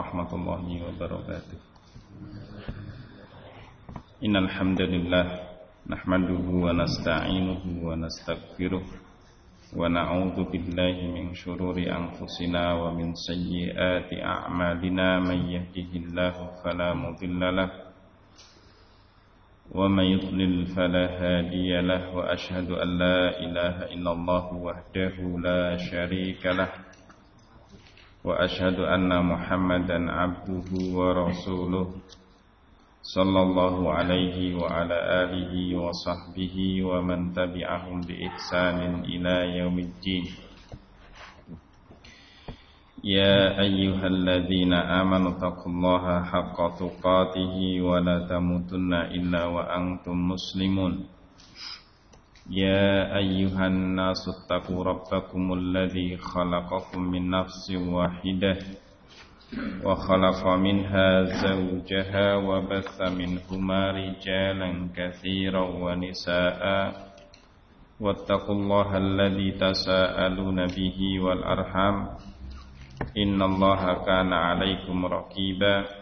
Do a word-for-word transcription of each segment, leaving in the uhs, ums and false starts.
warahmatullahi wabarakatuh. Innal hamdalillah nahmaduhu wa nasta'inuhu wa nastaghfiruh wa na'udzu billahi min shururi anfusina wa min sayyiati a'malina may yahdihillahu fala mudilla lahu wa may yudlil fala hadiya lahu wa ashhadu an la ilaha illallah wahdahu la syarika lahu wa ashhadu anna Muhammadan abduhu wa rasuluh sallallahu alaihi wa ala alihi wa sahbihi wa man tabi'ahum bi ihsanin ila yaumiddin. Ya ayyuhalladzina amanu taqullaha haqqa tuqatih wa la tamutunna illa wa antum muslimun. Ya ayyuhan nasu taqu rabbakumul ladzi khalaqakum min nafsin wahidah wa khalaqa minha zawjaha wa batha minhuma rijalan katsiran wa nisaa'a wattaqullaha alladzi tasaaluna bihi wal arham innallaha kana 'alaikum raqiba.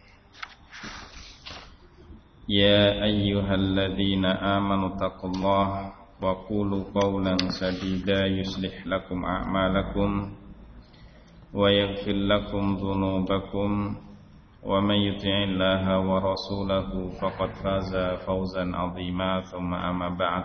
Ya ayyuhalladzina amanu taqullaha wa qulu qawlan sadida yuslih lakum a'malakum wa yaghfir lakum dhunubakum wa may yuti'illaha wa rasulahu faqad faza fawzan 'azima. Thumma amma ba'd,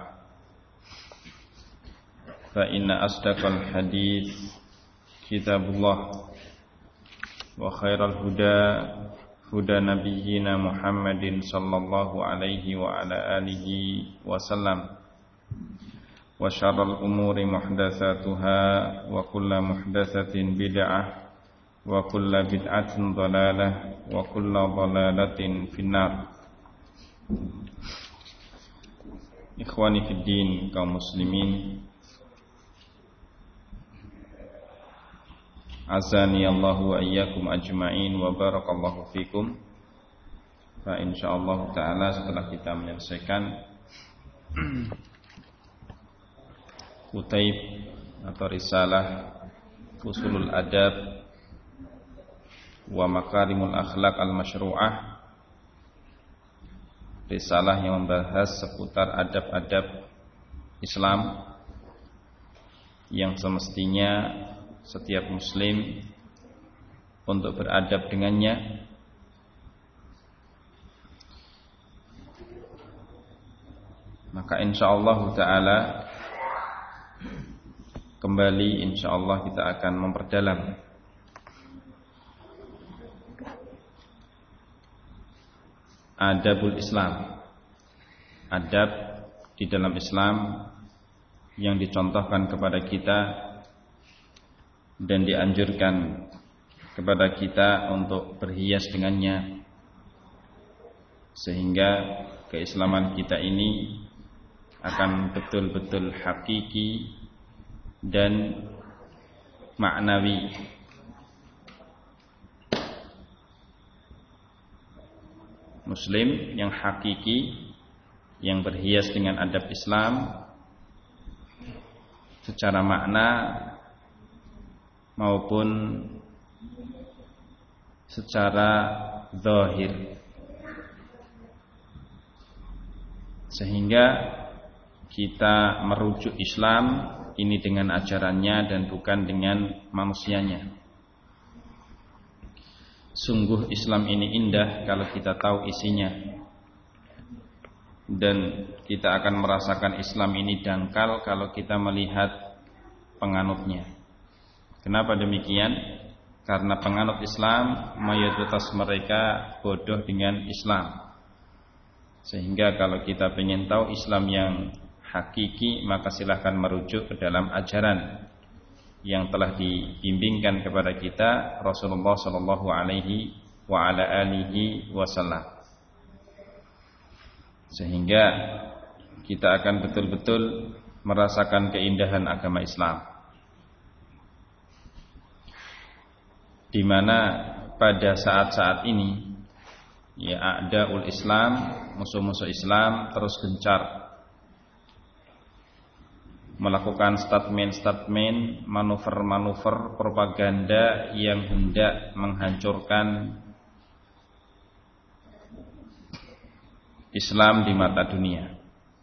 fa inna asdaqal hadits kitabullah wa khairal huda huda nabiyyina Muhammadin sallallahu alaihi wa ala alihi wasallam wa syarrul umuri muhdatsatuha wa kullu muhdatsatin bid'ah wa kullu bid'atin dhalalah wa kullu dhalalatin finnar. Ikhwani fid din, kaum muslimin, azani Allahu wa iyyakum ajma'in wa barakallahu fikum. Fa insyaallah taala setelah kita menyelesaikan kutaib atau risalah usulul adab wa makarimul akhlaq al-masyru'ah, risalah yang membahas seputar adab-adab Islam yang semestinya setiap muslim untuk beradab dengannya, maka insyaallah ta'ala kembali insyaallah kita akan memperdalam adabul Islam, adab di dalam Islam yang dicontohkan kepada kita dan dianjurkan kepada kita untuk berhias dengannya, sehingga keislaman kita ini akan betul-betul hakiki dan maknawi. Muslim yang hakiki, yang berhias dengan adab Islam secara makna maupun secara zahir, sehingga kita merujuk Islam ini dengan ajarannya dan bukan dengan manusianya. Sungguh Islam ini indah kalau kita tahu isinya, dan kita akan merasakan Islam ini dangkal kalau kita melihat penganutnya. Kenapa demikian? Karena penganut Islam mayoritas mereka bodoh dengan Islam. Sehingga kalau kita ingin tahu Islam yang hakiki, maka silahkan merujuk ke dalam ajaran yang telah dibimbingkan kepada kita Rasulullah sallallahu alaihi wa ala alihi wasallam. Sehingga kita akan betul-betul merasakan keindahan agama Islam, di mana pada saat-saat ini ya a'daul Islam, musuh-musuh Islam terus gencar melakukan statement-statement, manuver-manuver propaganda yang hendak menghancurkan Islam di mata dunia.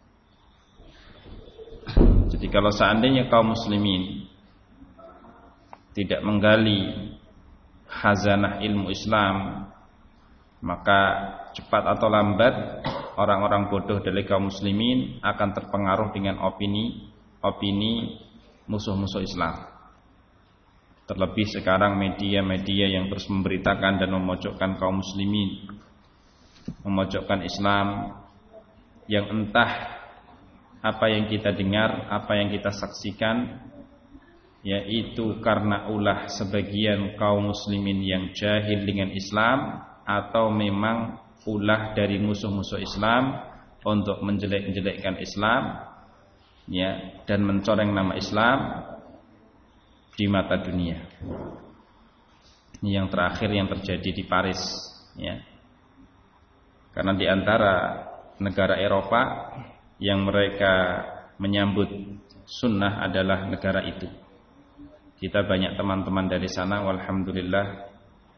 Jadi kalau seandainya kaum muslimin tidak menggali khazanah ilmu Islam, maka cepat atau lambat orang-orang bodoh dari kaum muslimin akan terpengaruh dengan opini opini musuh-musuh Islam. Terlebih sekarang media-media yang terus memberitakan dan memojokkan kaum muslimin, memojokkan Islam, yang entah apa yang kita dengar, apa yang kita saksikan, yaitu karena ulah sebagian kaum muslimin yang jahil dengan Islam, atau memang ulah dari musuh-musuh Islam untuk menjelek-jelekkan Islam, ya, dan mencoreng nama Islam di mata dunia. Ini yang terakhir yang terjadi di Paris, ya. Karena di antara negara Eropa yang mereka menyambut sunnah adalah negara itu. Kita banyak teman-teman dari sana, walhamdulillah,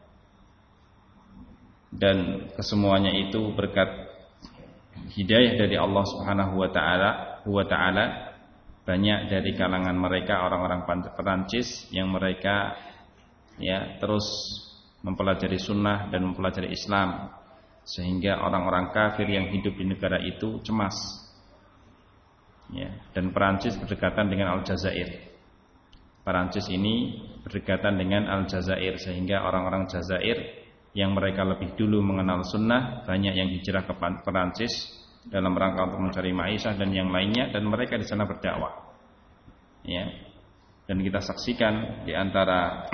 dan kesemuanya itu berkat hidayah dari Allah Subhanahu wa taala, wa taala. Banyak dari kalangan mereka orang-orang Perancis yang mereka ya terus mempelajari sunnah dan mempelajari Islam, sehingga orang-orang kafir yang hidup di negara itu cemas. Ya, dan Perancis berdekatan dengan Aljazair. Perancis ini berdekatan dengan Aljazair, sehingga orang-orang Jazair yang mereka lebih dulu mengenal sunnah banyak yang hijrah ke Perancis dalam rangka untuk mencari maisha dan yang lainnya, dan mereka di sana berdakwah. Ya, dan kita saksikan di antara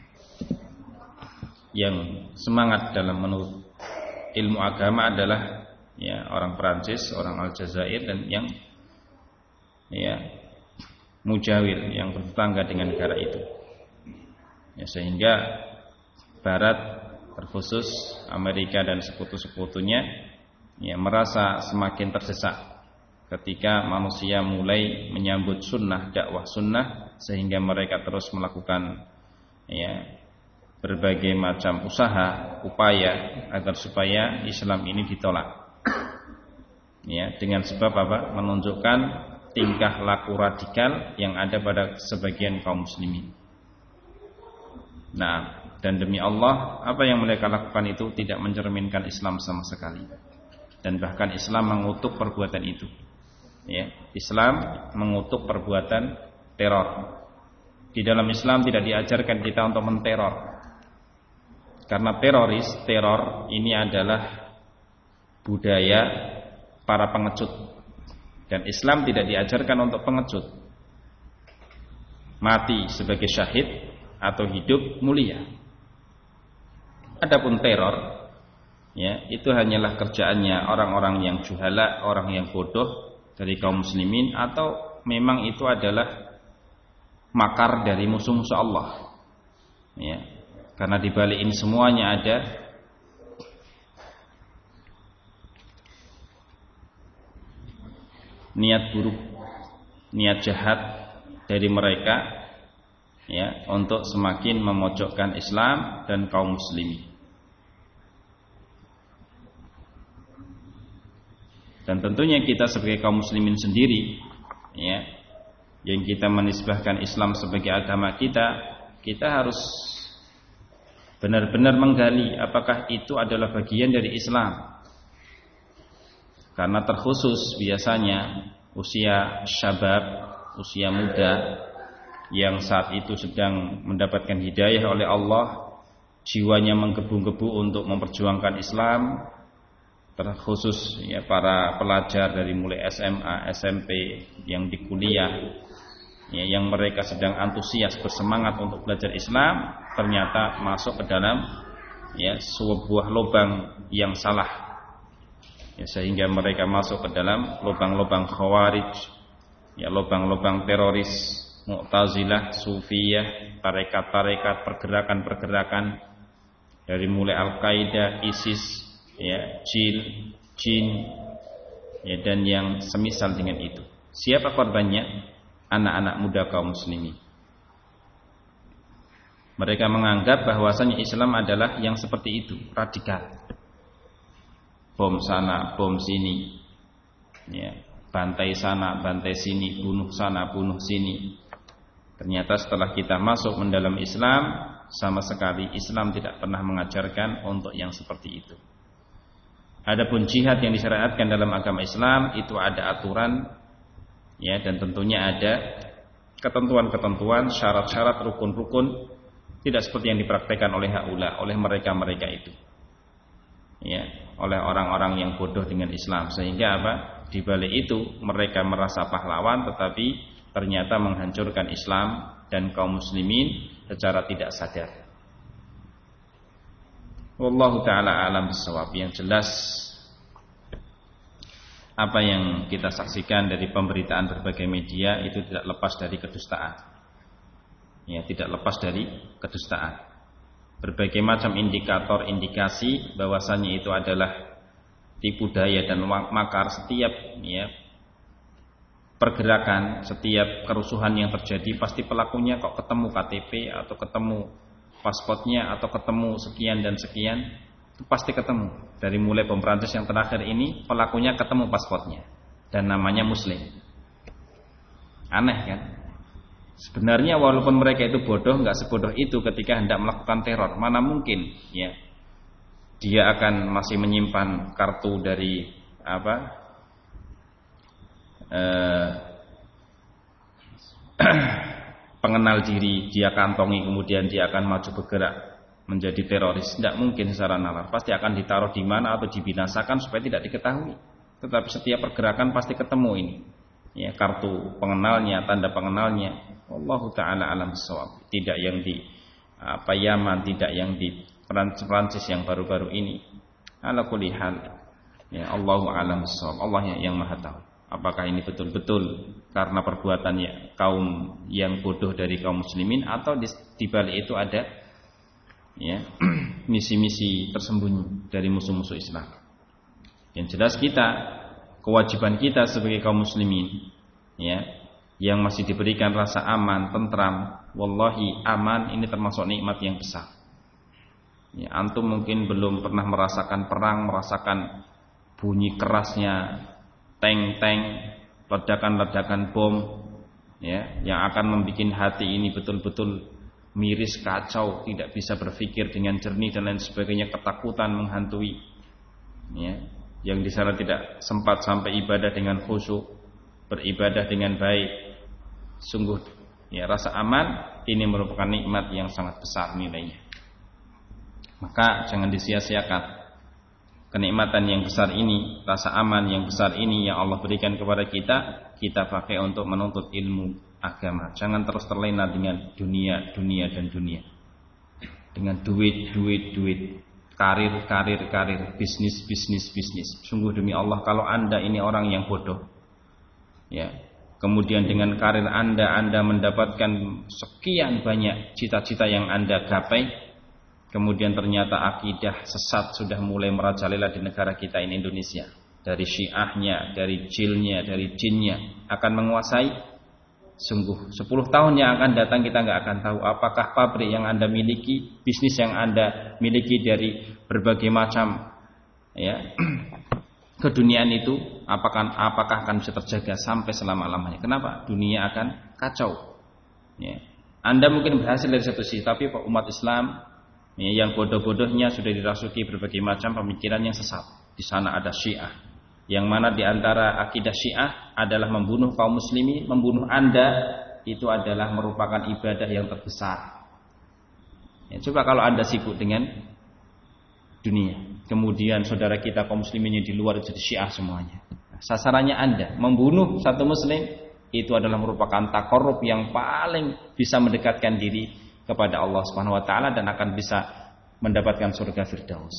yang semangat dalam menurut ilmu agama adalah ya orang Perancis, orang Aljazair, dan yang ya mujawir yang bertetangga dengan negara itu. Ya, sehingga Barat, terkhusus Amerika dan sekutu-sekutunya, ya, merasa semakin terdesak ketika manusia mulai menyambut sunnah, dakwah sunnah, sehingga mereka terus melakukan ya berbagai macam usaha, upaya agar supaya Islam ini ditolak. Ya, dengan sebab apa? Menunjukkan tingkah laku radikal yang ada pada sebagian kaum muslimin. Nah, dan demi Allah, apa yang mereka lakukan itu tidak mencerminkan Islam sama sekali. Dan bahkan Islam mengutuk perbuatan itu. Ya, Islam mengutuk perbuatan teror. Di dalam Islam tidak diajarkan kita untuk menteror. Karena teroris, teror ini adalah budaya para pengecut. Dan Islam tidak diajarkan untuk pengecut. Mati sebagai syahid atau hidup mulia. Adapun teror, ya, itu hanyalah kerjaannya orang-orang yang juhala, orang yang bodoh dari kaum muslimin, atau memang itu adalah makar dari musuh-musuh Allah. Ya, karena di balik ini semuanya ada niat buruk, niat jahat dari mereka, ya, untuk semakin memojokkan Islam dan kaum muslimin. Dan tentunya kita sebagai kaum muslimin sendiri, ya, yang kita menisbahkan Islam sebagai agama kita, kita harus benar-benar menggali apakah itu adalah bagian dari Islam. Karena terkhusus biasanya usia syabab, usia muda yang saat itu sedang mendapatkan hidayah oleh Allah, jiwanya menggebu-gebu untuk memperjuangkan Islam, terkhusus ya para pelajar dari mulai S M A, S M P, yang di kuliah, ya, yang mereka sedang antusias bersemangat untuk belajar Islam, ternyata masuk ke dalam ya sebuah lubang yang salah, ya, sehingga mereka masuk ke dalam lubang-lubang khawarij, ya, lubang-lubang teroris, Mu'tazilah, Sufiyah, tarekat-tarekat, pergerakan-pergerakan dari mulai Al-Qaeda, ISIS, ya, jin, jin, ya, dan yang semisal dengan itu. Siapa korbannya? anak-anak muda kaum muslimin. Mereka menganggap bahwasanya Islam adalah yang seperti itu, radikal. Bom sana, bom sini, ya, bantai sana, bantai sini, bunuh sana, bunuh sini. Ternyata setelah kita masuk mendalam Islam, sama sekali Islam tidak pernah mengajarkan untuk yang seperti itu. Adapun jihad yang disyariatkan dalam agama Islam itu ada aturan, ya, dan tentunya ada ketentuan-ketentuan, syarat-syarat, rukun-rukun. Tidak seperti yang dipraktekkan oleh haula, oleh mereka-mereka itu, ya, oleh orang-orang yang bodoh dengan Islam. Sehingga apa? Di balik itu mereka merasa pahlawan, tetapi ternyata menghancurkan Islam dan kaum muslimin secara tidak sadar. Wallahu ta'ala alam bissawab. Yang jelas apa yang kita saksikan dari pemberitaan berbagai media itu tidak lepas dari kedustaan. Ya, tidak lepas dari kedustaan. Berbagai macam indikator indikasi bahwasanya itu adalah tipu daya dan makar. Setiap, ya, pergerakan, setiap kerusuhan yang terjadi pasti pelakunya kok ketemu K T P atau ketemu pasportnya atau ketemu sekian dan sekian, itu pasti ketemu. Dari mulai bom Prancis yang terakhir ini, pelakunya ketemu pasportnya dan namanya Muslim. Aneh kan? Sebenarnya walaupun mereka itu bodoh, nggak sebodoh itu ketika hendak melakukan teror. Mana mungkin, ya, dia akan masih menyimpan kartu dari apa eh, pengenal diri, dia kantongi, kemudian dia akan maju bergerak menjadi teroris. Tidak mungkin secara nalar. Pasti akan ditaruh di mana atau dibinasakan supaya tidak diketahui. Tetapi setiap pergerakan pasti ketemu ini, ya, kartu pengenalnya, tanda pengenalnya. Wallahu ta'ala alam bissawab. Tidak yang di apa Yaman, tidak yang di Prancis yang baru-baru ini. Ala kulli hal, ya, Allahu a'lam bissawab. Allah yang Maha tahu. Apakah ini betul-betul karena perbuatannya kaum yang bodoh dari kaum muslimin, atau di, di balik itu ada, ya, misi-misi tersembunyi dari musuh-musuh Islam. Yang jelas kita, kewajiban kita sebagai kaum muslimin, ya, yang masih diberikan rasa aman, tentram, wallahi aman ini termasuk nikmat yang besar. Ya, antum mungkin belum pernah merasakan perang, merasakan bunyi kerasnya tank-tank, ledakan-ledakan bom, ya, yang akan membuat hati ini betul-betul miris, kacau, tidak bisa berpikir dengan jernih dan lain sebagainya, ketakutan menghantui, ya, yang di sana tidak sempat sampai ibadah dengan khusyuk, beribadah dengan baik. Sungguh, ya, rasa aman ini merupakan nikmat yang sangat besar nilainya. Maka jangan disia-siakan kenikmatan yang besar ini, rasa aman yang besar ini yang Allah berikan kepada kita, kita pakai untuk menuntut ilmu agama. Jangan terus terlena dengan dunia, dunia dan dunia. Dengan duit, duit, duit, karir, karir, karir, bisnis, bisnis, bisnis. Sungguh demi Allah, kalau Anda ini orang yang bodoh, ya, kemudian dengan karir Anda, Anda mendapatkan sekian banyak cita-cita yang Anda gapai, kemudian ternyata akidah sesat sudah mulai merajalela di negara kita ini, Indonesia. Dari syiahnya, dari jilnya, dari jinnya akan menguasai. Sungguh sepuluh tahun yang akan datang kita nggak akan tahu apakah pabrik yang Anda miliki, bisnis yang Anda miliki dari berbagai macam, ya, keduniaan itu apakah apakah akan bisa terjaga sampai selama-lamanya. Kenapa? Dunia akan kacau, ya. Anda mungkin berhasil dari satu sisi, tapi umat Islam, ya, yang bodoh-bodohnya sudah dirasuki berbagai macam pemikiran yang sesat. Di sana ada Syiah, yang mana di antara akidah Syiah adalah membunuh kaum muslimin. Membunuh Anda itu adalah merupakan ibadah yang terbesar, ya. Coba kalau Anda sibuk dengan dunia, kemudian saudara kita kaum muslimin yang di luar jadi Syiah semuanya, sasarannya Anda membunuh satu muslim, itu adalah merupakan takarrub yang paling bisa mendekatkan diri kepada Allah Subhanahu wa taala dan akan bisa mendapatkan surga Firdaus.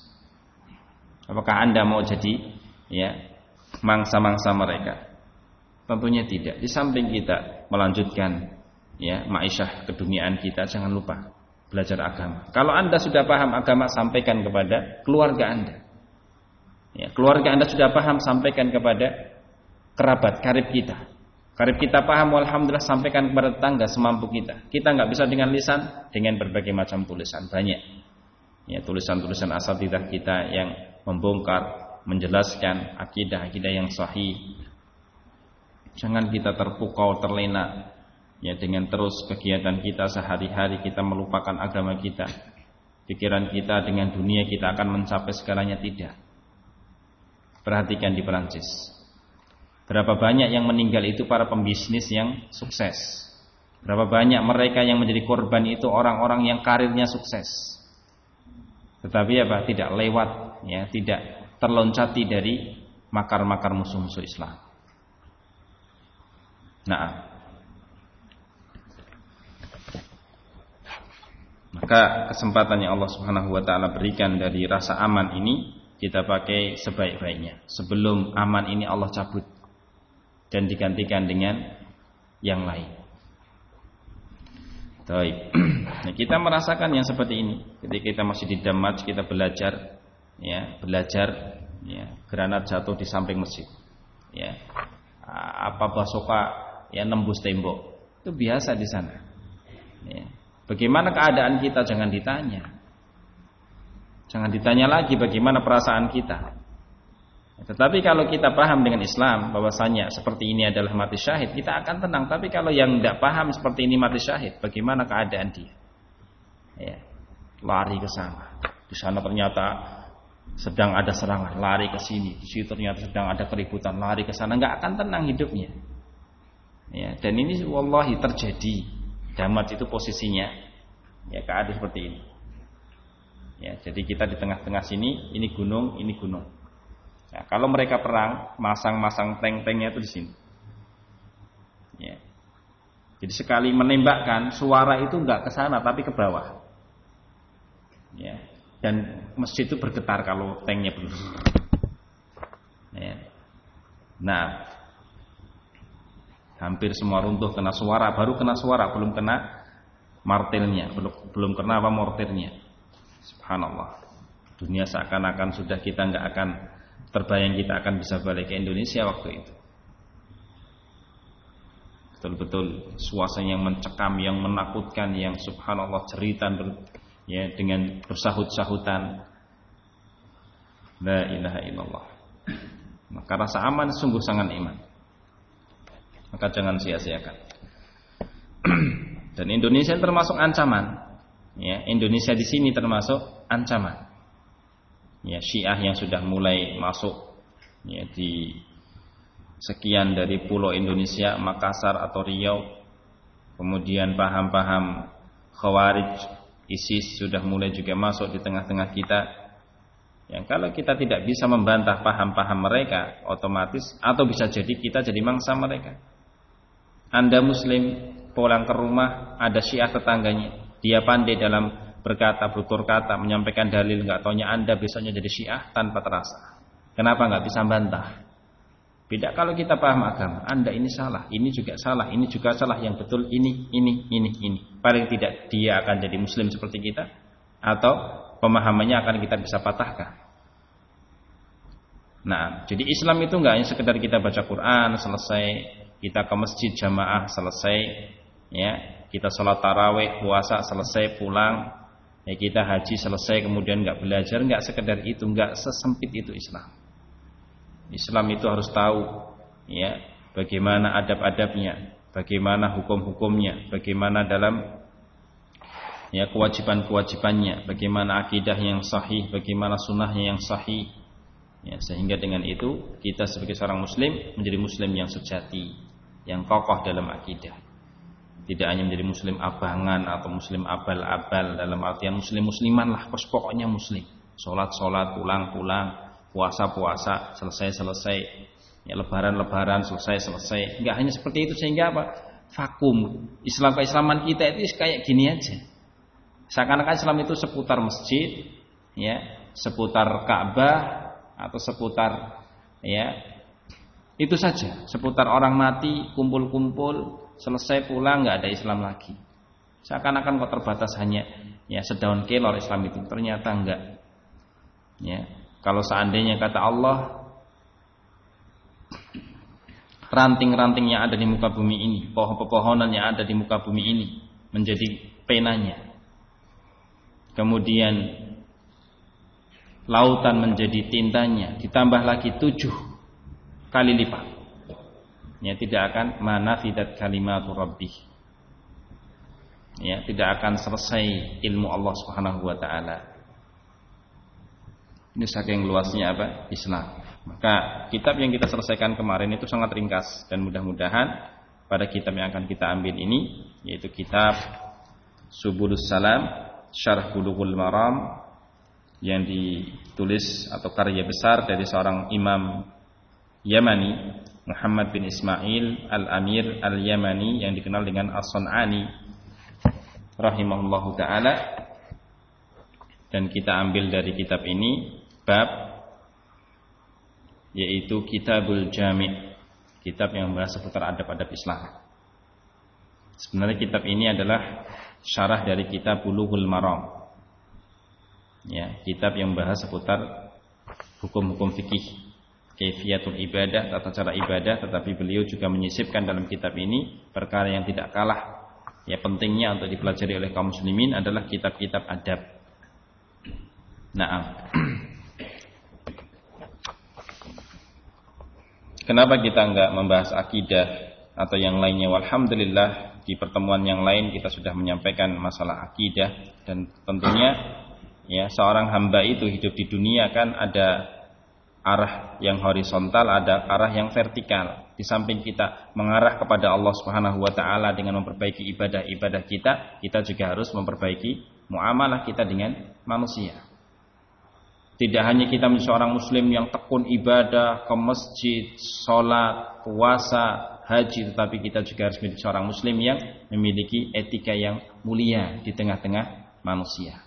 Apakah Anda mau jadi, ya, mangsa-mangsa mereka? Tentunya tidak. Di samping kita melanjutkan, ya, ma'isyah keduniaan kita, jangan lupa belajar agama. Kalau Anda sudah paham agama, sampaikan kepada keluarga Anda. Ya, keluarga Anda sudah paham, sampaikan kepada kerabat karib kita. Karib kita paham, alhamdulillah sampaikan kepada tetangga semampu kita. Kita nggak bisa dengan lisan, dengan berbagai macam tulisan banyak. Ya, tulisan-tulisan asatidzah kita yang membongkar, menjelaskan akidah-akidah yang sahih. Jangan kita terpukau, terlena ya dengan terus kegiatan kita sehari-hari kita melupakan agama kita. Pikiran kita dengan dunia kita akan mencapai segalanya, tidak. Perhatikan di Perancis. Berapa banyak yang meninggal itu para pembisnis yang sukses. Berapa banyak mereka yang menjadi korban itu orang-orang yang karirnya sukses. Tetapi apa? Tidak lewat, ya, tidak terloncati dari makar-makar musuh-musuh Islam. Nah, maka kesempatan yang Allah Subhanahu wa taala berikan dari rasa aman ini kita pakai sebaik-baiknya. Sebelum aman ini Allah cabut dan digantikan dengan yang lain. Baik. Nah, kita merasakan yang seperti ini ketika kita masih di Damaj, kita belajar ya, belajar ya, granat jatuh di samping masjid. Ya. Apa basoka ya nembus tembok. Itu biasa di sana. Ya. Bagaimana keadaan kita jangan ditanya. Jangan ditanya lagi bagaimana perasaan kita. Tetapi kalau kita paham dengan Islam bahwasanya seperti ini adalah mati syahid, kita akan tenang. Tapi kalau yang tidak paham seperti ini mati syahid, bagaimana keadaan dia? Ya, lari ke sana. Di sana ternyata sedang ada serangan, lari ke sini. Di sini ternyata sedang ada keributan, lari ke sana. Enggak akan tenang hidupnya. Ya, dan ini wallahi terjadi. Damaj itu posisinya ya keadaan seperti ini. Ya, jadi kita di tengah-tengah sini, ini gunung, ini gunung. Ya, kalau mereka perang, masang-masang tank-tanknya itu di sini. Ya. Jadi sekali menembakkan, suara itu enggak ke sana tapi ke bawah. Ya. Dan masjid itu bergetar kalau tanknya berdiri. Ya. Nah, hampir semua runtuh kena suara, baru kena suara, belum kena martilnya, belum belum kena apa mortirnya. Subhanallah. Dunia seakan-akan sudah kita enggak akan terbayang kita akan bisa balik ke Indonesia waktu itu. Betul-betul suasana yang mencekam, yang menakutkan, yang subhanallah jeritan ber, ya dengan bersahut-sahutan. La ilaha illallah. Maka rasa aman sungguh sangat iman. Maka jangan sia-siakan. Dan Indonesia termasuk ancaman. Ya, Indonesia di sini termasuk ancaman. Ya, Syiah yang sudah mulai masuk ya, di sekian dari pulau Indonesia, Makassar atau Riau. Kemudian paham-paham Khawarij, ISIS sudah mulai juga masuk di tengah-tengah kita. Yang kalau kita tidak bisa membantah paham-paham mereka, otomatis atau bisa jadi kita jadi mangsa mereka. Anda Muslim pulang ke rumah, ada Syiah tetangganya, dia pandai dalam berkata, bertutur kata, menyampaikan dalil, nggak taunya Anda besoknya jadi Syiah tanpa terasa. Kenapa nggak bisa bantah? Beda kalau kita paham agama. Anda ini salah, ini juga salah, ini juga salah, yang betul ini, ini, ini, ini. Paling tidak dia akan jadi Muslim seperti kita, atau pemahamannya akan kita bisa patahkan. Nah, jadi Islam itu nggak hanya sekedar kita baca Quran selesai, kita ke masjid jamaah selesai, ya, kita sholat tarawih, puasa selesai, pulang. Ya, kita haji selesai kemudian nggak belajar, nggak sekedar itu, nggak sesempit itu Islam. Islam itu harus tahu ya bagaimana adab-adabnya, bagaimana hukum-hukumnya, bagaimana dalam ya kewajiban-kewajibannya, bagaimana akidah yang sahih, bagaimana sunnahnya yang sahih. Ya, sehingga dengan itu kita sebagai seorang muslim menjadi muslim yang sejati, yang kokoh dalam akidah. Tidak hanya menjadi muslim abangan atau muslim abal-abal, dalam artian muslim-musliman lah, pokoknya muslim. Sholat-sholat, pulang-pulang, puasa-puasa, selesai-selesai, ya, lebaran-lebaran, selesai-selesai. Enggak hanya seperti itu, sehingga apa? Vakum. Islam keislaman kita itu kayak gini aja. Seakan-akan Islam itu seputar masjid, ya, seputar Ka'bah atau seputar ya itu saja, seputar orang mati, kumpul-kumpul, selesai pulang, nggak ada Islam lagi. Seakan-akan kok terbatas hanya ya sedaun kelor Islam itu. Ternyata enggak. Ya, kalau seandainya kata Allah ranting-ranting yang ada di muka bumi ini, pohon-pepohonan yang ada di muka bumi ini menjadi penanya. Kemudian lautan menjadi tintanya, ditambah lagi tujuh kali lipat. Ya, tidak akan manafidat kalimatu rabbih. Ya, tidak akan selesai ilmu Allah Subhanahu wa taala. Ini saking luasnya apa? Islam. Maka kitab yang kita selesaikan kemarin itu sangat ringkas, dan mudah-mudahan pada kitab yang akan kita ambil ini, yaitu kitab Subulus Salam Syarh Bulughul Maram, yang ditulis atau karya besar dari seorang imam Yamani, Muhammad bin Ismail Al-Amir Al-Yamani, yang dikenal dengan As-Sun'ani rahimahullahu ta'ala. Dan kita ambil dari kitab ini bab, yaitu Kitabul Jami', kitab yang membahas seputar adab-adab Islam. Sebenarnya kitab ini adalah syarah dari kitab Bulughul Maram, ya, kitab yang membahas seputar hukum-hukum fikih, kaifiyatul ibadah, tata cara ibadah. Tetapi beliau juga menyisipkan dalam kitab ini perkara yang tidak kalah ya pentingnya untuk dipelajari oleh kaum muslimin adalah kitab-kitab adab. Naam. Kenapa kita enggak membahas akidah atau yang lainnya? Walhamdulillah, di pertemuan yang lain kita sudah menyampaikan masalah akidah. Dan tentunya ya, seorang hamba itu hidup di dunia kan ada arah yang horizontal, ada arah yang vertikal. Di samping kita mengarah kepada Allah Subhanahu wa taala dengan memperbaiki ibadah-ibadah kita, kita juga harus memperbaiki muamalah kita dengan manusia. Tidak hanya kita menjadi seorang muslim yang tekun ibadah, ke masjid, sholat, puasa, haji, tetapi kita juga harus menjadi seorang muslim yang memiliki etika yang mulia di tengah-tengah manusia.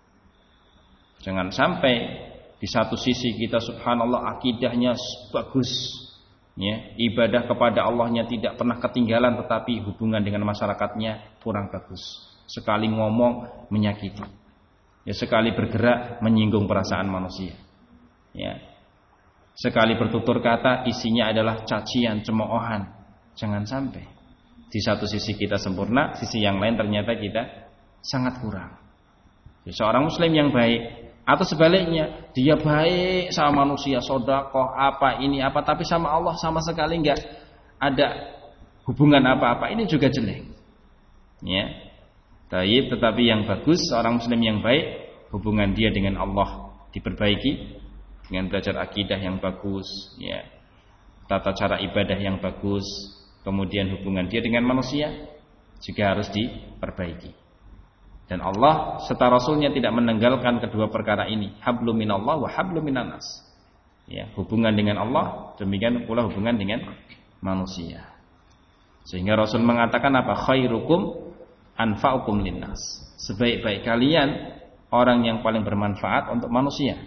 Jangan sampai di satu sisi kita subhanallah akidahnya bagus, ya, ibadah kepada Allahnya tidak pernah ketinggalan, tetapi hubungan dengan masyarakatnya kurang bagus. Sekali ngomong menyakiti, ya, sekali bergerak menyinggung perasaan manusia, ya, sekali bertutur kata isinya adalah cacian, cemoohan. Jangan sampai di satu sisi kita sempurna, sisi yang lain ternyata kita sangat kurang. Ya, seorang muslim yang baik, atau sebaliknya dia baik sama manusia, sedekah apa ini apa, tapi sama Allah sama sekali enggak ada hubungan apa-apa, ini juga jelek, ya. Baik, tetapi yang bagus, seorang muslim yang baik, hubungan dia dengan Allah diperbaiki dengan belajar akidah yang bagus, ya, tata cara ibadah yang bagus, kemudian hubungan dia dengan manusia juga harus diperbaiki. Dan Allah serta Rasulnya tidak menenggalkan kedua perkara ini, hablum minallah wa hablum minan nas, ya, hubungan dengan Allah, demikian pula hubungan dengan manusia. Sehingga Rasul mengatakan apa? Khairukum anfa'ukum linnas, sebaik-baik kalian orang yang paling bermanfaat untuk manusia.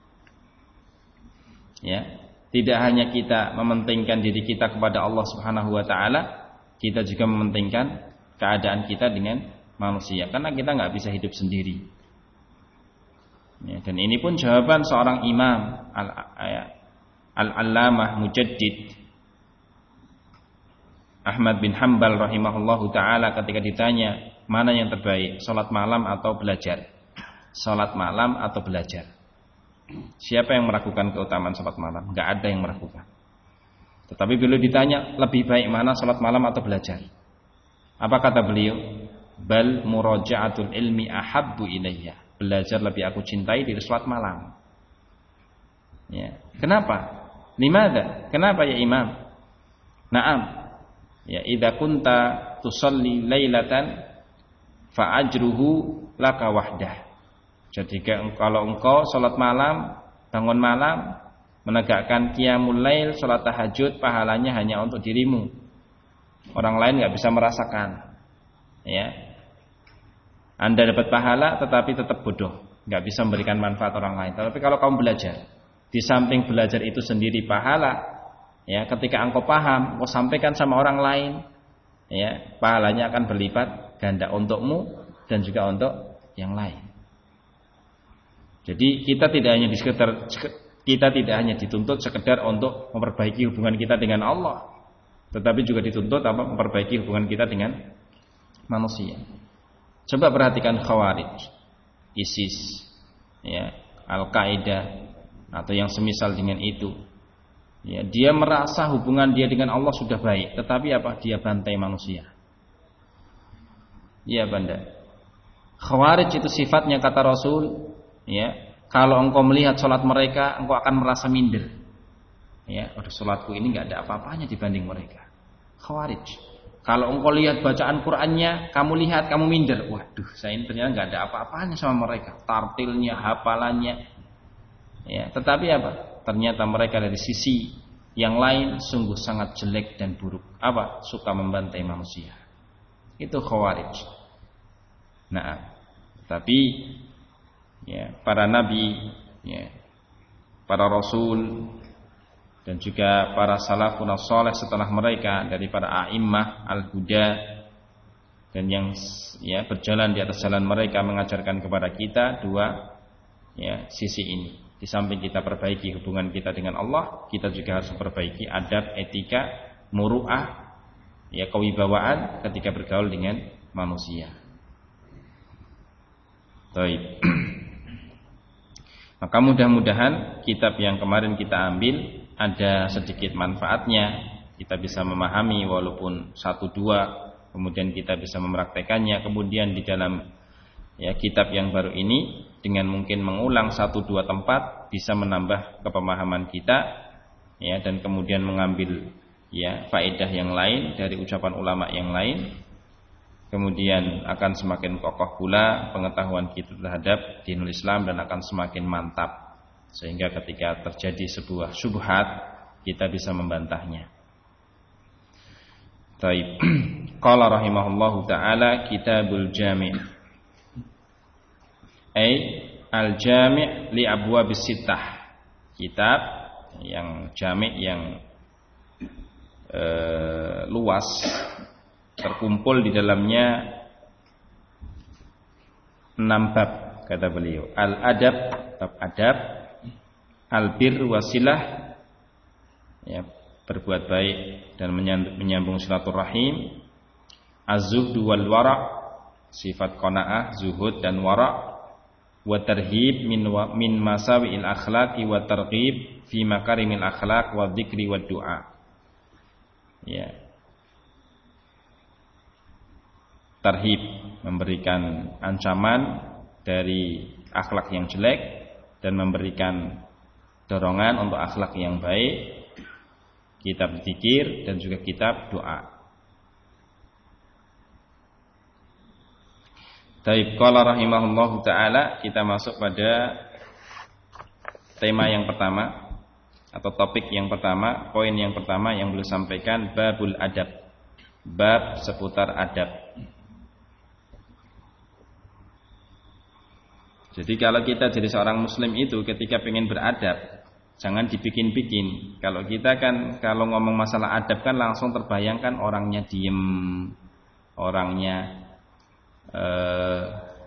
Ya, tidak hanya kita mementingkan diri kita kepada Allah Subhanahu wa taala, kita juga mementingkan keadaan kita dengan manusia, karena kita nggak bisa hidup sendiri. Ya, dan ini pun jawaban seorang imam al-allamah mujaddid Ahmad bin Hanbal rahimahullahu taala ketika ditanya mana yang terbaik, salat malam atau belajar, salat malam atau belajar. Siapa yang meragukan keutamaan salat malam? Nggak ada yang meragukan. Tetapi beliau ditanya lebih baik mana, salat malam atau belajar? Apa kata beliau? Bal muraja'atul ilmi ahabbu ilayya, belajar lebih aku cintai dari salat malam. Ya. Kenapa? Limadha? Kenapa ya imam? Naam. Ya, idza kunta tusalli lailatan fa ajruhu laka wahdah. Jadi kalau engkau salat malam, bangun malam, menegakkan qiyamul lail, salat tahajud, pahalanya hanya untuk dirimu. Orang lain enggak bisa merasakan. Ya. Anda dapat pahala tetapi tetap bodoh, nggak bisa memberikan manfaat orang lain. Tapi kalau kamu belajar, di samping belajar itu sendiri pahala, ya, ketika engkau paham, engkau sampaikan sama orang lain, ya, pahalanya akan berlipat ganda untukmu dan juga untuk yang lain. Jadi kita tidak hanya di sekedar, kita tidak hanya dituntut sekedar untuk memperbaiki hubungan kita dengan Allah, tetapi juga dituntut apa memperbaiki hubungan kita dengan manusia. Coba perhatikan Khawarij, ISIS, ya, Al-Qaeda atau yang semisal dengan itu. Ya, dia merasa hubungan dia dengan Allah sudah baik, tetapi apa? Dia bantai manusia. Iya, Banda. Khawarij itu sifatnya kata Rasul, ya, kalau engkau melihat salat mereka, engkau akan merasa minder. Ya, waduh, salatku ini enggak ada apa-apanya dibanding mereka. Khawarij. Kalau engkau lihat bacaan Qur'annya, kamu lihat, kamu minder. Waduh, saya ini ternyata enggak ada apa-apanya sama mereka. Tartilnya, hafalannya. Ya, tetapi apa? Ternyata mereka dari sisi yang lain sungguh sangat jelek dan buruk. Apa? Suka membantai manusia. Itu Khawarij. Nah, tapi ya, para nabi, ya, para rasul dan juga para salafun saleh setelah mereka dari para a'immah al-huda dan yang ya berjalan di atas jalan mereka mengajarkan kepada kita dua ya sisi ini. Di samping kita perbaiki hubungan kita dengan Allah, kita juga harus memperbaiki adab, etika, muru'ah, ya kewibawaan ketika bergaul dengan manusia. Baik. Maka mudah-mudahan kitab yang kemarin kita ambil ada sedikit manfaatnya. Kita bisa memahami walaupun satu dua, kemudian kita bisa mempraktekannya. Kemudian di dalam ya kitab yang baru ini dengan mungkin mengulang satu dua tempat bisa menambah kepemahaman kita ya, dan kemudian mengambil ya faedah yang lain dari ucapan ulama yang lain, kemudian akan semakin kokoh pula pengetahuan kita terhadap dinul Islam dan akan semakin mantap sehingga ketika terjadi sebuah syubhat kita bisa membantahnya. Taib. Qala rahimahullahu taala kitabul jami'. Ai al-jami' li abwabis sittah. Kitab yang jami' yang e, luas, terkumpul di dalamnya enam bab kata beliau. Al-adab, bab adab, al-bir wasilah, ya, berbuat baik dan menyambung silaturahim, az-zuhdu wal wara', sifat qanaah, zuhud dan wara', wa tarhib min wa, min masawi'il akhlaqi wa targhib fi makarimil akhlaq wa dzikri wa du'a. Ya. Tarhib, memberikan ancaman dari akhlak yang jelek dan memberikan dorongan untuk akhlak yang baik, kitab zikir dan juga kitab doa. Taib. Qala rahimahullahu ta'ala, kita masuk pada tema yang pertama atau topik yang pertama, poin yang pertama yang beliau sampaikan, babul adab, bab seputar adab. Jadi kalau kita jadi seorang muslim itu ketika ingin beradab, jangan dibikin-bikin. Kalau kita kan kalau ngomong masalah adab kan langsung terbayangkan orangnya diem, orangnya Uh,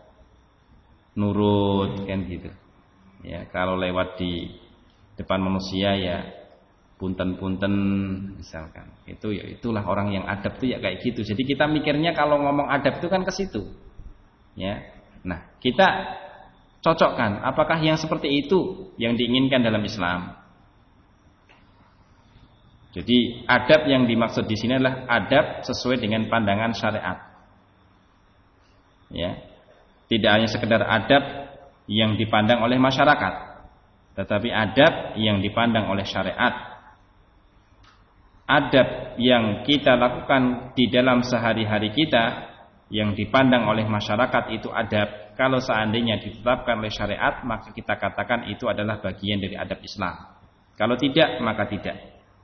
nurut kan gitu. Ya, kalau lewat di depan manusia ya punten-punten misalkan. Itu ya itulah orang yang adab tuh ya kayak gitu. Jadi kita mikirnya kalau ngomong adab itu kan ke situ. Ya. Nah, kita cocokkan apakah yang seperti itu yang diinginkan dalam Islam. Jadi adab yang dimaksud di sini adalah adab sesuai dengan pandangan syariat. Ya, tidak hanya sekedar adab yang dipandang oleh masyarakat, tetapi adab yang dipandang oleh syariat. Adab yang kita lakukan di dalam sehari-hari kita yang dipandang oleh masyarakat itu adab. Kalau seandainya ditetapkan oleh syariat, maka kita katakan itu adalah bagian dari adab Islam. Kalau tidak, maka tidak.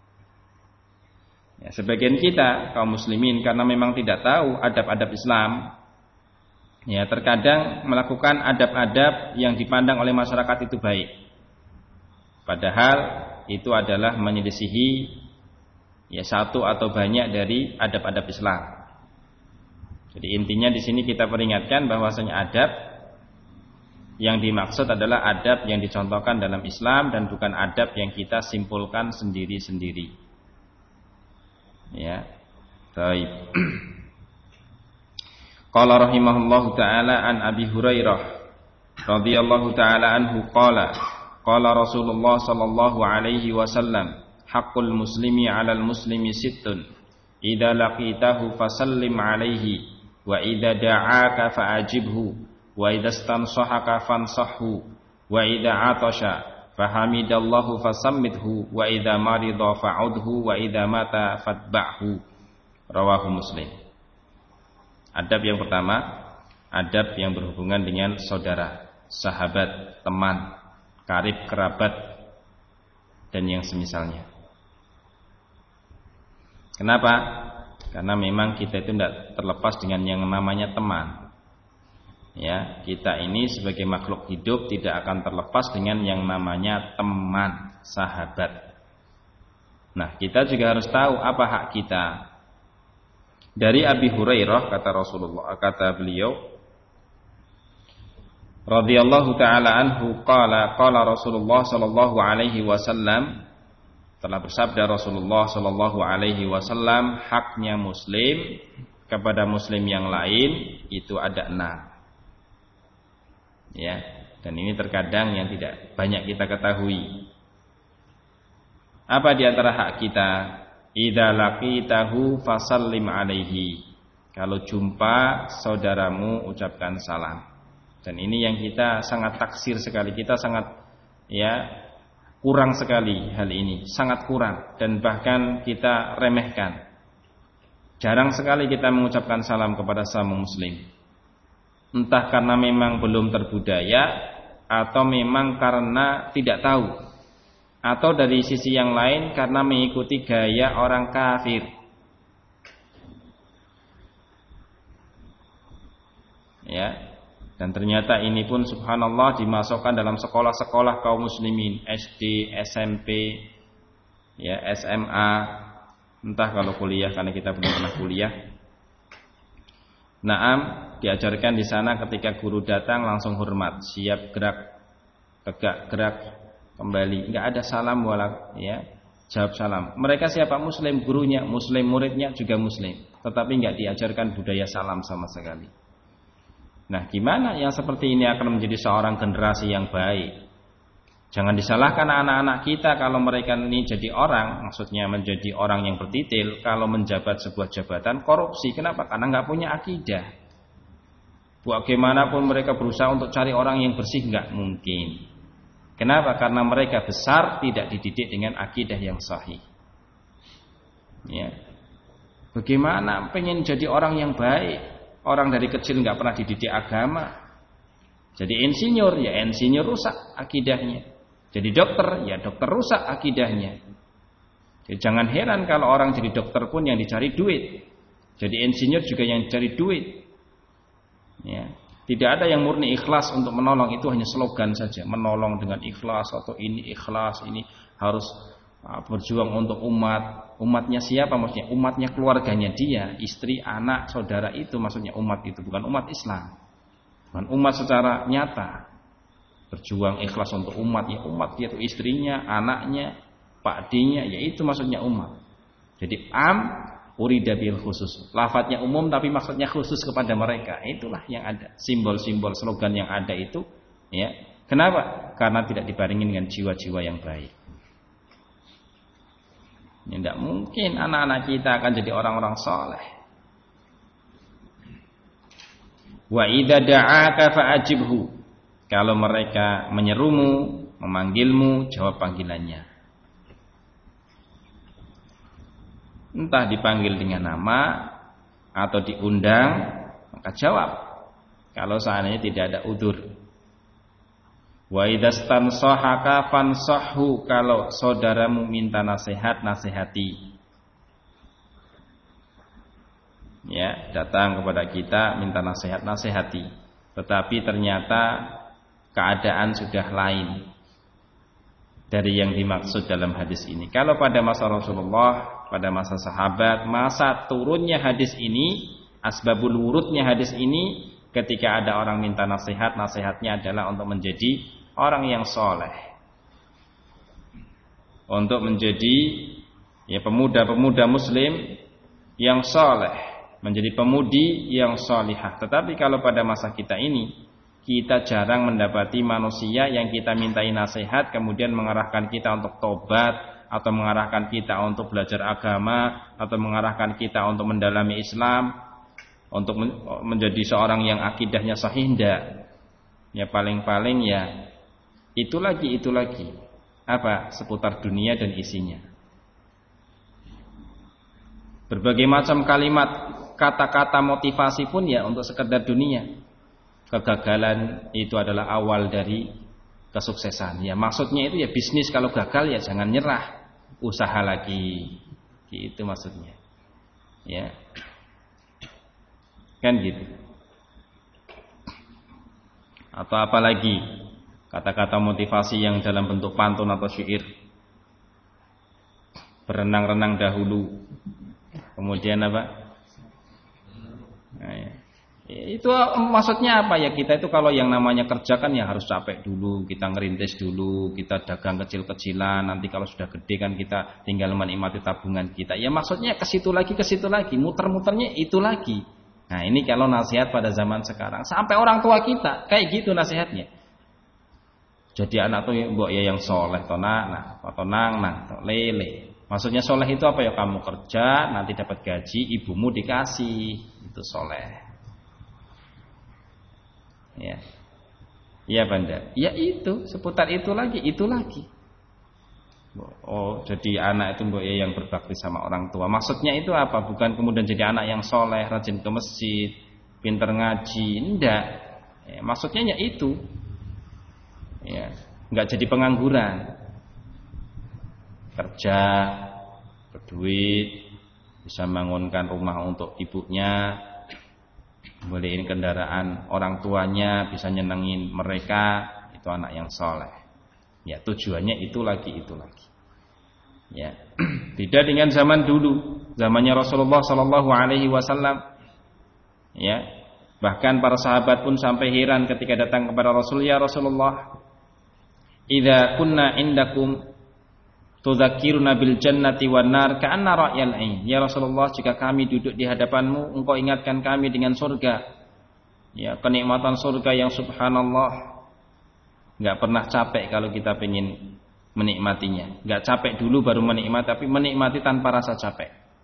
Ya, sebagian kita kaum muslimin karena memang tidak tahu adab-adab Islam, ya terkadang melakukan adab-adab yang dipandang oleh masyarakat itu baik, padahal itu adalah menyelisihi ya satu atau banyak dari adab-adab Islam. Jadi intinya di sini kita peringatkan bahwasanya adab yang dimaksud adalah adab yang dicontohkan dalam Islam dan bukan adab yang kita simpulkan sendiri-sendiri. Ya. Baik. Qala rahimahullahu taala an Abi Hurairah radhiyallahu taala anhu qala qala Rasulullah sallallahu alaihi wasallam haqqul muslimi 'alal muslimi sittun idza laqitahu fasallim alaihi wa idza da'aka fa'ajibhu wa idza stansahaka fansahhu wa idza 'atasha fahamidallahu fasammidhu wa idza marida fa'udhu wa idza mata fatba'hu. Rawahu Muslim. Adab yang pertama, adab yang berhubungan dengan saudara, sahabat, teman, karib, kerabat, dan yang semisalnya. Kenapa? Karena memang kita itu tidak terlepas dengan yang namanya teman. Ya, kita ini sebagai makhluk hidup tidak akan terlepas dengan yang namanya teman, sahabat. Nah, kita juga harus tahu apa hak kita. Dari Abi Hurairah kata Rasulullah, kata beliau radhiyallahu taala anhu qala qala Rasulullah sallallahu alaihi wasallam, telah bersabda Rasulullah sallallahu alaihi wasallam, haknya muslim kepada muslim yang lain itu ada enam. Ya, dan ini terkadang yang tidak banyak kita ketahui. Apa di antara hak kita? Idza laqitahu fasallim alaihi. Kalau jumpa saudaramu ucapkan salam. Dan ini yang kita sangat taksir sekali, kita sangat ya kurang sekali hal ini, sangat kurang dan bahkan kita remehkan. Jarang sekali kita mengucapkan salam kepada sesama muslim. Entah karena memang belum terbudaya atau memang karena tidak tahu. Atau dari sisi yang lain karena mengikuti gaya orang kafir. Ya. Dan ternyata ini pun subhanallah dimasukkan dalam sekolah-sekolah kaum muslimin, S D, S M P, ya, S M A, entah kalau kuliah karena kita belum pernah kuliah. Naam, diajarkan di sana ketika guru datang langsung hormat, siap gerak, tegak gerak, kembali, enggak ada salam wala, ya, jawab salam. Mereka siapa? Muslim, gurunya muslim, muridnya juga muslim, tetapi enggak diajarkan budaya salam sama sekali. Nah, gimana yang seperti ini akan menjadi seorang generasi yang baik? Jangan disalahkan anak-anak kita kalau mereka ini jadi orang, maksudnya menjadi orang yang bertitil, kalau menjabat sebuah jabatan korupsi. Kenapa? Karena enggak punya akidah. Bagaimanapun mereka berusaha untuk cari orang yang bersih, enggak mungkin. Kenapa? Karena mereka besar tidak dididik dengan akidah yang sahih. Ya. Bagaimana pengen jadi orang yang baik? Orang dari kecil nggak pernah dididik agama. Jadi insinyur, ya insinyur rusak akidahnya. Jadi dokter, ya dokter rusak akidahnya. Jadi jangan heran kalau orang jadi dokter pun yang dicari duit. Jadi insinyur juga yang dicari duit. Ya. Tidak ada yang murni ikhlas untuk menolong, itu hanya slogan saja. Menolong dengan ikhlas atau ini ikhlas, ini harus berjuang untuk umat. Umatnya siapa maksudnya? Umatnya keluarganya dia, istri, anak, saudara, itu maksudnya umat itu, bukan umat Islam. Bukan umat secara nyata. Berjuang ikhlas untuk umat, ya umat yaitu istrinya, anaknya, pakdinya, ya itu maksudnya umat. Jadi am urida bil khusus. Lafadznya umum tapi maksudnya khusus kepada mereka. Itulah yang ada. Simbol-simbol slogan yang ada itu, ya. Kenapa? Karena tidak dibarengi dengan jiwa-jiwa yang baik. Ya, tidak mungkin anak-anak kita akan jadi orang-orang saleh. Wa idza da'aka fa'ajibhu. Kalau mereka menyerumu, memanggilmu, jawab panggilannya. Entah dipanggil dengan nama atau diundang, maka jawab. Kalau seandainya tidak ada udzur. Wa idastansahaka fansahhu. Kalau saudaramu minta nasihat, nasihati. Ya, datang kepada kita minta nasihat, nasihati. Tetapi ternyata keadaan sudah lain dari yang dimaksud dalam hadis ini. Kalau pada masa Rasulullah, pada masa sahabat, masa turunnya hadis ini, asbabul wurudnya hadis ini, ketika ada orang minta nasihat, nasihatnya adalah untuk menjadi orang yang soleh, untuk menjadi ya pemuda-pemuda muslim yang saleh, menjadi pemudi yang salihah. Tetapi kalau pada masa kita ini, kita jarang mendapati manusia yang kita mintai nasihat kemudian mengarahkan kita untuk tobat, atau mengarahkan kita untuk belajar agama, atau mengarahkan kita untuk mendalami Islam, untuk menjadi seorang yang akidahnya sahih. Tidak. Ya paling-paling ya itu lagi, itu lagi. Apa? Seputar dunia dan isinya. Berbagai macam kalimat, kata-kata motivasi pun ya untuk sekedar dunia. Kegagalan itu adalah awal dari kesuksesan. Ya maksudnya itu ya bisnis, kalau gagal ya jangan nyerah, usaha lagi. Gitu maksudnya. Ya. Kan gitu. Atau apalagi kata-kata motivasi yang dalam bentuk pantun atau syair. Berenang-renang dahulu, kemudian apa? Nah, ya. Itu maksudnya apa ya, kita itu kalau yang namanya kerja kan ya harus capek dulu, kita ngerintis dulu, kita dagang kecil-kecilan, nanti kalau sudah gede kan kita tinggal menikmati tabungan kita. Ya maksudnya ke situ lagi, ke situ lagi, muter-muternya itu lagi. Nah ini kalau nasihat pada zaman sekarang, sampai orang tua kita kayak gitu nasihatnya. Jadi anak tuh mbok ya yang soleh, tonang, nah, tonang, nah, lele. Maksudnya soleh itu apa ya? Kamu kerja, nanti dapat gaji, ibumu dikasih, itu soleh. Ya, iya banda. Ya itu, seputar itu lagi, itu lagi. Oh, jadi anak itu mbok ya yang berbakti sama orang tua. Maksudnya itu apa? Bukan kemudian jadi anak yang soleh, rajin ke masjid, pinter ngaji, enggak. Ya, maksudnya ya itu. Ya, enggak jadi pengangguran. Kerja, berduit, bisa membangunkan rumah untuk ibunya, beliin kendaraan orang tuanya, bisa nyenengin mereka, itu anak yang soleh. Ya tujuannya itu lagi, itu lagi. Ya, beda dengan zaman dulu, zamannya Rasulullah Shallallahu Alaihi Wasallam. Ya, bahkan para sahabat pun sampai heran ketika datang kepada Rasul, ya Rasulullah, idza kunna indakum tudzakiruna bil jannati wan nar ka'anna ra'yal ain. Ya Rasulullah, jika kami duduk di hadapanmu, engkau ingatkan kami dengan surga. Ya, kenikmatan surga yang subhanallah, enggak pernah capek kalau kita pengen menikmatinya. Enggak capek dulu baru menikmati, tapi menikmati tanpa rasa capek.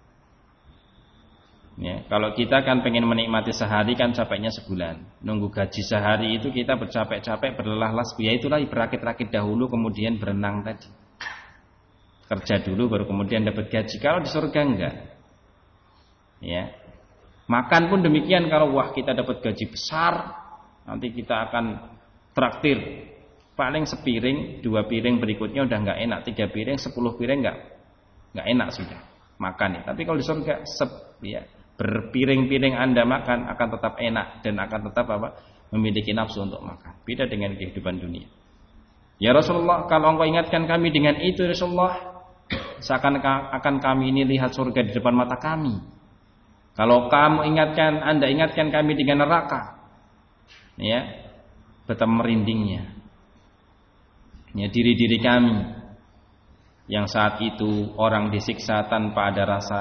Ya, kalau kita kan pengen menikmati sehari kan capeknya sebulan. Nunggu gaji sehari itu kita bercapek-capek, berlelah-las, ya itulah berakit-rakit dahulu kemudian berenang tadi. Kerja dulu baru kemudian dapat gaji. Kalau di surga enggak. Ya. Makan pun demikian, kalau wah kita dapat gaji besar, nanti kita akan traktir. Paling sepiring, dua piring berikutnya udah enggak enak, tiga piring, sepuluh piring enggak enggak enak sudah makan ya. Tapi kalau di surga sep, ya, berpiring-piring Anda makan akan tetap enak dan akan tetap apa? Memiliki nafsu untuk makan. Beda dengan kehidupan dunia. Ya Rasulullah, kalau engkau ingatkan kami dengan itu Rasulullah, seakan akan kami ini lihat surga di depan mata kami. Kalau kamu ingatkan, Anda ingatkan kami dengan neraka, ya, betapa merindingnya. Ya, diri-diri kami yang saat itu orang disiksa tanpa ada rasa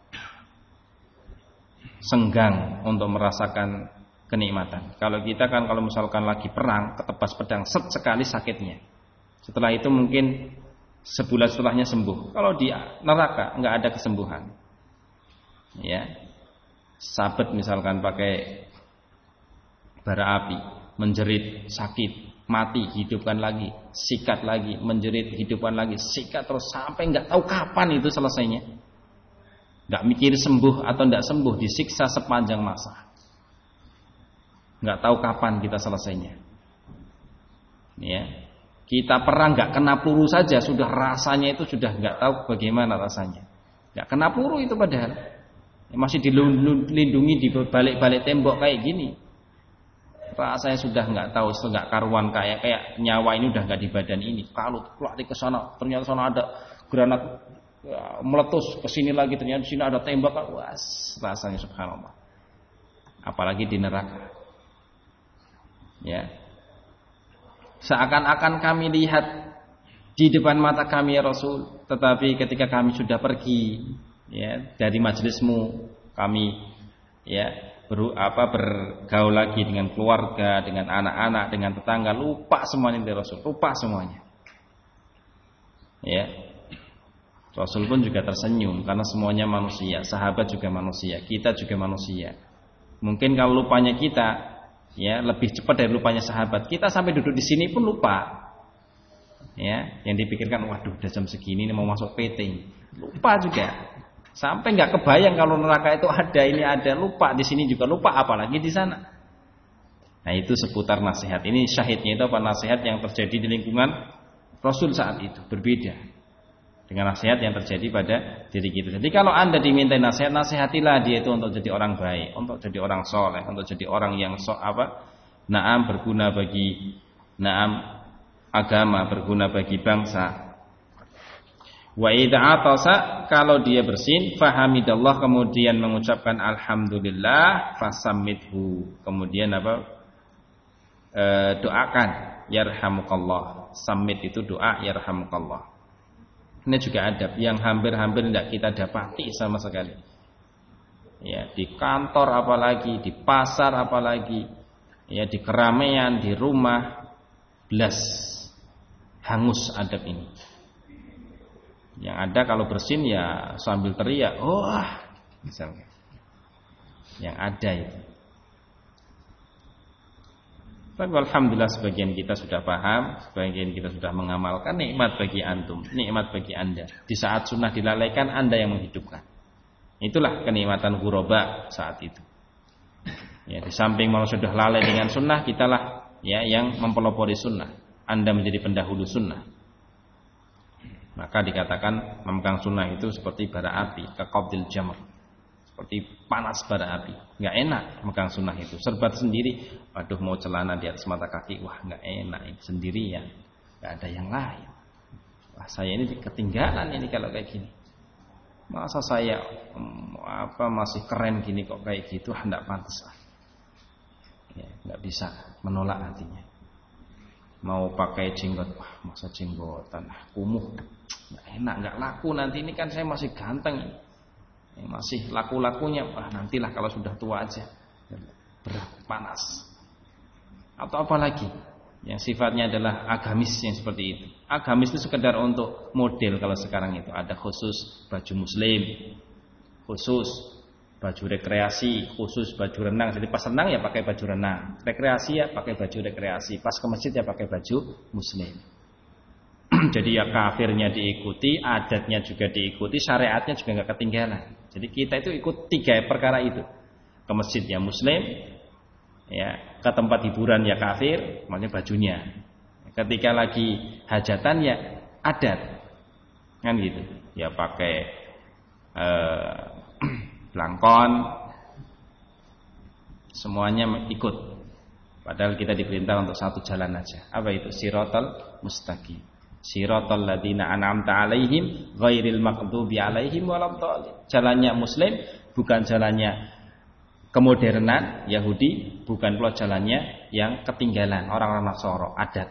senggang untuk merasakan kenikmatan. Kalau kita kan kalau misalkan lagi perang, ketebas pedang, set sekali sakitnya. Setelah itu mungkin sebulan setelahnya sembuh. Kalau di neraka enggak ada kesembuhan. Ya. Sabet misalkan pakai bara api, menjerit, sakit, mati, hidupkan lagi, sikat lagi, menjerit, hidupkan lagi, sikat terus sampai enggak tahu kapan itu selesainya. Enggak mikir sembuh atau enggak sembuh, disiksa sepanjang masa. Enggak tahu kapan kita selesainya. Ya. Kita perang enggak kena peluru saja sudah rasanya itu sudah enggak tahu bagaimana rasanya. Enggak kena peluru itu padahal masih dilindungi di balik-balik tembok kayak gini. Rasanya sudah enggak tahu, enggak karuan, kayak kayak nyawa ini udah enggak di badan ini. Kalau keluar ke sana, ternyata sana ada granat ya, meletus ke sini lagi, ternyata di sini ada tembak. Wah, rasanya subhanallah. Apalagi di neraka. Ya. Seakan-akan kami lihat di depan mata kami ya Rasul, tetapi ketika kami sudah pergi ya dari majelismu, kami ya ber, apa bergaul lagi dengan keluarga, dengan anak-anak, dengan tetangga, lupa semuanya ya Rasul, lupa semuanya. Ya. Rasul pun juga tersenyum karena semuanya manusia, sahabat juga manusia, kita juga manusia. Mungkin kalau lupanya kita ya lebih cepat dari lupanya sahabat, kita sampai duduk di sini pun lupa. Ya, yang dipikirkan waduh udah jam segini ini mau masuk P T. Lupa juga. Sampai enggak kebayang kalau neraka itu ada, ini ada, lupa di sini juga lupa apalagi di sana. Nah, itu seputar nasihat. Ini syahidnya itu apa nasihat yang terjadi di lingkungan Rasul saat itu, berbeda dengan nasihat yang terjadi pada diri kita. Jadi kalau Anda diminta nasihat, nasihatilah dia itu untuk jadi orang baik, untuk jadi orang soleh, untuk jadi orang yang so, apa? Naam berguna bagi naam agama, berguna bagi bangsa. Wa idza atasa, kalau dia bersin, fahamidallah, kemudian mengucapkan alhamdulillah, fasammithu, kemudian apa? E, doakan yarhamukallah. Sammit itu doa yarhamukallah. Ini juga adab yang hampir-hampir tidak kita dapati sama sekali. Ya, di kantor apalagi, di pasar apalagi, ya di keramaian, di rumah, belas hangus adab ini. Yang ada kalau bersin ya sambil teriak, oh misalnya. Yang ada itu. Tapi alhamdulillah sebagian kita sudah paham, sebagian kita sudah mengamalkan. Nikmat bagi antum, nikmat bagi Anda. Di saat sunnah dilalaikan, Anda yang menghidupkan. Itulah kenikmatan ghuraba saat itu. Ya, di samping manusia sudah lalai dengan sunnah, kitalah ya yang mempelopori sunnah. Anda menjadi pendahulu sunnah. Maka dikatakan memegang sunnah itu seperti bara api, kaqabdil jamr. Seperti panas bara api. Enggak enak memegang sunnah itu. Serbat sendiri, waduh mau celana di atas mata kaki, wah enggak enak ini sendirian. Enggak ada yang lain. Wah, saya ini ketinggalan ini kalau kayak gini. Masa saya um, apa masih keren gini kok kayak gitu, ah enggak pantas. Ya, enggak bisa menolak hatinya. Mau pakai jenggot, wah masa jenggotan, ah, kumuh. Enggak enak, enggak laku nanti ini kan saya masih ganteng. Masih laku-lakunya, ah nantilah kalau sudah tua aja. Berat, panas. Atau apa lagi yang sifatnya adalah agamis yang seperti itu. Agamis itu sekedar untuk model kalau sekarang itu ada khusus baju muslim, khusus baju rekreasi, khusus baju renang. Jadi pas renang ya pakai baju renang, rekreasi ya pakai baju rekreasi, pas ke masjid ya pakai baju muslim. Jadi ya kafirnya diikuti, adatnya juga diikuti, syariatnya juga nggak ketinggalan. Jadi kita itu ikut tiga perkara itu. Ke masjid ya muslim, ya ke tempat hiburan ya kafir, maksudnya bajunya. Ketika lagi hajatan ya adat, kan gitu. Ya pakai eh, belangkon, semuanya ikut. Padahal kita diperintah untuk satu jalan aja. Apa itu? Siratal mustaqim. Siratal ladzina an'amta 'alaihim ghairil maghdubi 'alaihim waladdallin. Jalannya muslim bukan jalannya kemodernan Yahudi, bukan pula jalannya yang ketinggalan orang-orang Nasara adat.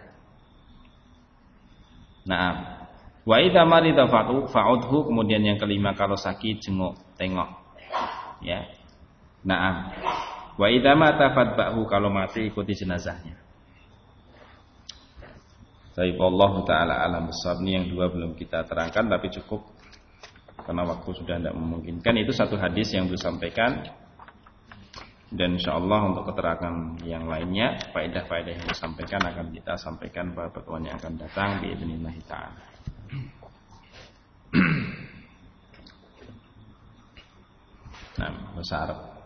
Naam. Wa idza marida fa'udhu, kemudian yang kelima kalau sakit jenguk, tengok. Ya. Naam. Wa idza mata fatba'hu, kalau mati ikuti jenazahnya. Baik, Allah Ta'ala alam besar. Ini yang dua belum kita terangkan, tapi cukup karena waktu sudah tidak memungkinkan. Itu satu hadis yang beliau sampaikan. Dan insya Allah untuk keterangan yang lainnya, faedah-faedah yang disampaikan akan kita sampaikan pada pertemuan yang akan datang. Biidznillah ta'ala. Nah, bahasa Arab.